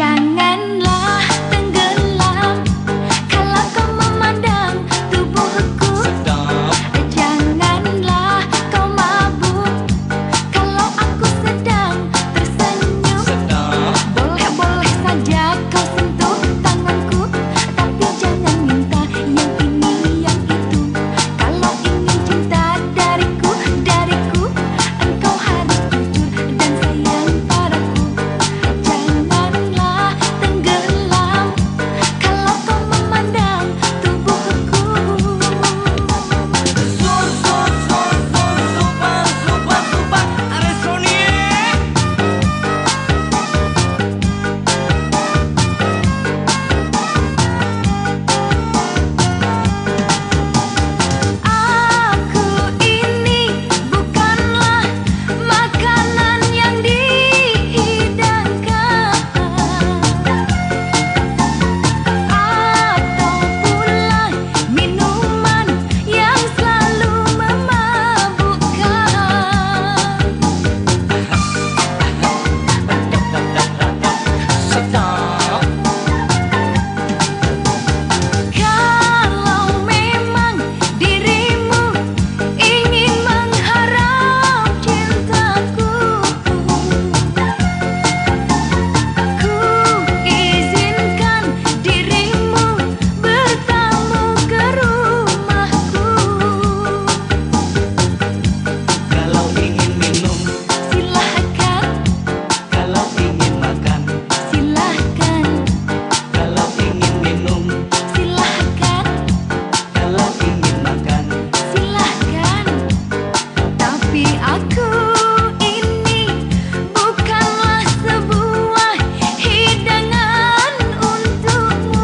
Janganlah tenggelam kalau kau memandang tubuhku. Janganlah kau mabuk kalau aku sedang tersenyum. Boleh-boleh saja kau sentuh tanganku, tapi jangan minta yang ini yang itu. Kalau ingin cinta dariku, engkau harus jujur dan sayang padaku. Janganlah tenggelam kalau kau memandang tubuhku. Aku ini bukanlah makanan yang dihidangkan, atau pula minuman yang selalu memabukkan. Kalau memang dirimu ingin mengharap cintaku, ku izinkan dirimu bertamu ke rumahku. Kalau ingin minum, Silahkan, kalau ingin makan, silahkan, kalau ingin minum, silahkan, kalau ingin makan. silahkan. Tapi aku ini bukanlah sebuah hidangan untukmu.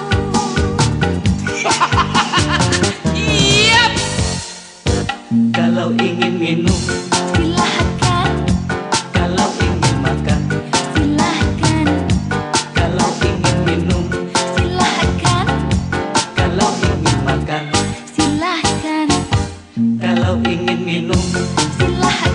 Kalau ingin minum, Silahkan, kalau ingin makan, silahkan, kalau ingin minum, silahkan, kalau ingin makan, silahkan, kalau ingin minum, silahkan.